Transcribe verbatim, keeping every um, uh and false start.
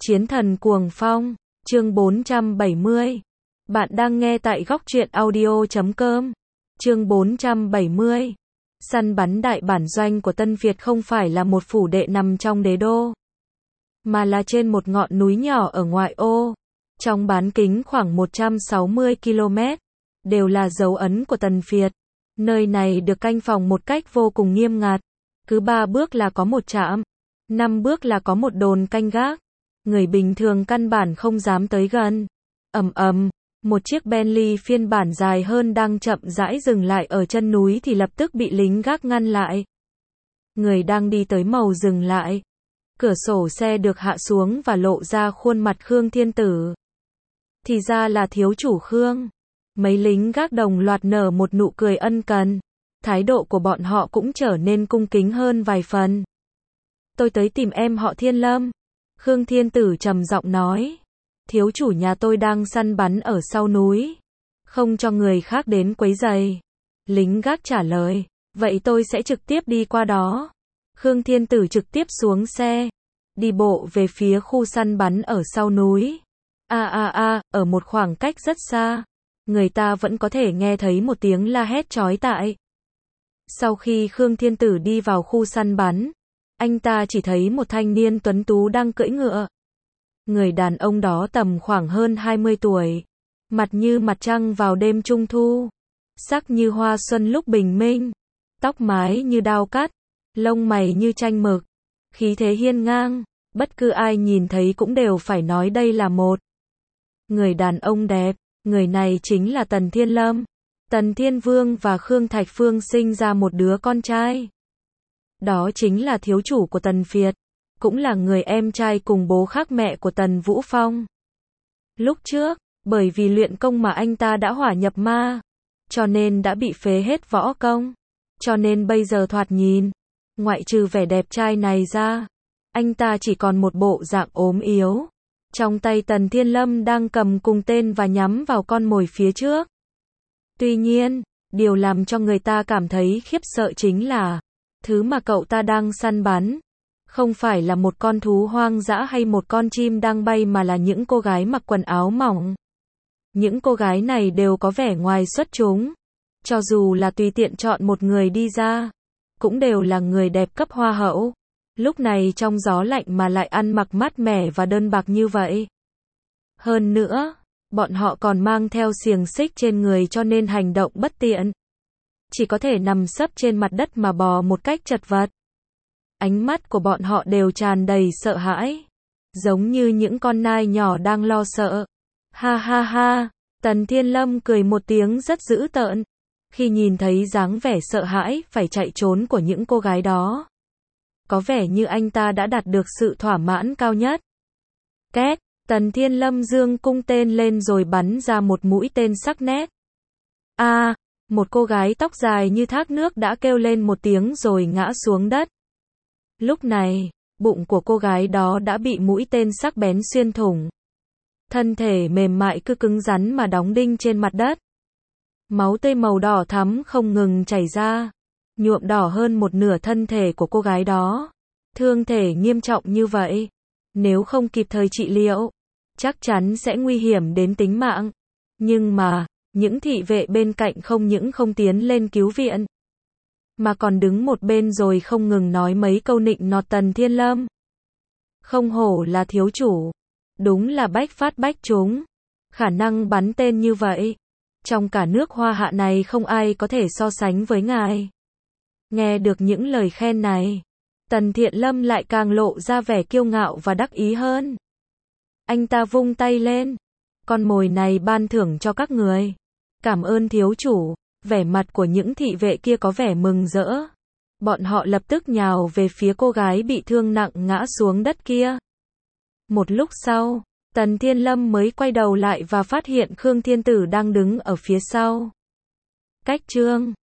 Chiến thần cuồng phong, chương bốn trăm bảy mươi. Bạn đang nghe tại góc truyện audio chấm com. Chương bốn trăm bảy mươi. Săn bắn đại bản doanh của Tân Việt không phải là một phủ đệ nằm trong đế đô, mà là trên một ngọn núi nhỏ ở ngoại ô, trong bán kính khoảng một trăm sáu mươi ki lô mét, đều là dấu ấn của Tần Việt. Nơi này được canh phòng một cách vô cùng nghiêm ngặt, cứ ba bước là có một trạm, năm bước là có một đồn canh gác. Người bình thường căn bản không dám tới gần. Ầm ầm, một chiếc Bentley phiên bản dài hơn đang chậm rãi dừng lại ở chân núi thì lập tức bị lính gác ngăn lại. Người đang đi tới màu dừng lại. Cửa sổ xe được hạ xuống và lộ ra khuôn mặt Khương Thiên Tử. Thì ra là thiếu chủ Khương. Mấy lính gác đồng loạt nở một nụ cười ân cần. Thái độ của bọn họ cũng trở nên cung kính hơn vài phần. Tôi tới tìm em họ Thiên Lâm. Khương Thiên Tử trầm giọng nói. Thiếu chủ nhà tôi đang săn bắn ở sau núi, không cho người khác đến quấy rầy. Lính gác trả lời. Vậy tôi sẽ trực tiếp đi qua đó. Khương Thiên Tử trực tiếp xuống xe, đi bộ về phía khu săn bắn ở sau núi. A a a, ở một khoảng cách rất xa, người ta vẫn có thể nghe thấy một tiếng la hét chói tai. Sau khi Khương Thiên Tử đi vào khu săn bắn, anh ta chỉ thấy một thanh niên tuấn tú đang cưỡi ngựa. Người đàn ông đó tầm khoảng hơn hai mươi tuổi, mặt như mặt trăng vào đêm trung thu, sắc như hoa xuân lúc bình minh, tóc mái như đao cắt, lông mày như tranh mực, khí thế hiên ngang, bất cứ ai nhìn thấy cũng đều phải nói đây là một người đàn ông đẹp. Người này chính là Tần Thiên Lâm. Tần Thiên Vương và Khương Thạch Phương sinh ra một đứa con trai. Đó chính là thiếu chủ của Tần Việt, cũng là người em trai cùng bố khác mẹ của Tần Vũ Phong. Lúc trước, bởi vì luyện công mà anh ta đã hỏa nhập ma, cho nên đã bị phế hết võ công. Cho nên bây giờ thoạt nhìn, ngoại trừ vẻ đẹp trai này ra, anh ta chỉ còn một bộ dạng ốm yếu. Trong tay Tần Thiên Lâm đang cầm cùng tên và nhắm vào con mồi phía trước. Tuy nhiên, điều làm cho người ta cảm thấy khiếp sợ chính là thứ mà cậu ta đang săn bắn không phải là một con thú hoang dã hay một con chim đang bay mà là những cô gái mặc quần áo mỏng. Những cô gái này đều có vẻ ngoài xuất chúng. Cho dù là tùy tiện chọn một người đi ra, cũng đều là người đẹp cấp hoa hậu. Lúc này trong gió lạnh mà lại ăn mặc mát mẻ và đơn bạc như vậy. Hơn nữa, bọn họ còn mang theo xiềng xích trên người cho nên hành động bất tiện. Chỉ có thể nằm sấp trên mặt đất mà bò một cách chật vật. Ánh mắt của bọn họ đều tràn đầy sợ hãi, giống như những con nai nhỏ đang lo sợ. Ha ha ha, Tần Thiên Lâm cười một tiếng rất dữ tợn, khi nhìn thấy dáng vẻ sợ hãi phải chạy trốn của những cô gái đó. Có vẻ như anh ta đã đạt được sự thỏa mãn cao nhất. Két, Tần Thiên Lâm giương cung tên lên rồi bắn ra một mũi tên sắc nét. A, à, một cô gái tóc dài như thác nước đã kêu lên một tiếng rồi ngã xuống đất. Lúc này, bụng của cô gái đó đã bị mũi tên sắc bén xuyên thủng. Thân thể mềm mại cứ cứng rắn mà đóng đinh trên mặt đất. Máu tươi màu đỏ thắm không ngừng chảy ra, nhuộm đỏ hơn một nửa thân thể của cô gái đó. Thương thể nghiêm trọng như vậy, nếu không kịp thời trị liệu, chắc chắn sẽ nguy hiểm đến tính mạng. Nhưng mà, những thị vệ bên cạnh không những không tiến lên cứu viện, mà còn đứng một bên rồi không ngừng nói mấy câu nịnh nọt Tần Thiên Lâm. Không hổ là thiếu chủ, đúng là bách phát bách trúng, khả năng bắn tên như vậy, trong cả nước Hoa Hạ này không ai có thể so sánh với ngài. Nghe được những lời khen này, Tần Thiên Lâm lại càng lộ ra vẻ kiêu ngạo và đắc ý hơn. Anh ta vung tay lên, con mồi này ban thưởng cho các người. Cảm ơn thiếu chủ. Vẻ mặt của những thị vệ kia có vẻ mừng rỡ. Bọn họ lập tức nhào về phía cô gái bị thương nặng ngã xuống đất kia. Một lúc sau, Tần Thiên Lâm mới quay đầu lại và phát hiện Khương Thiên Tử đang đứng ở phía sau. Cách chương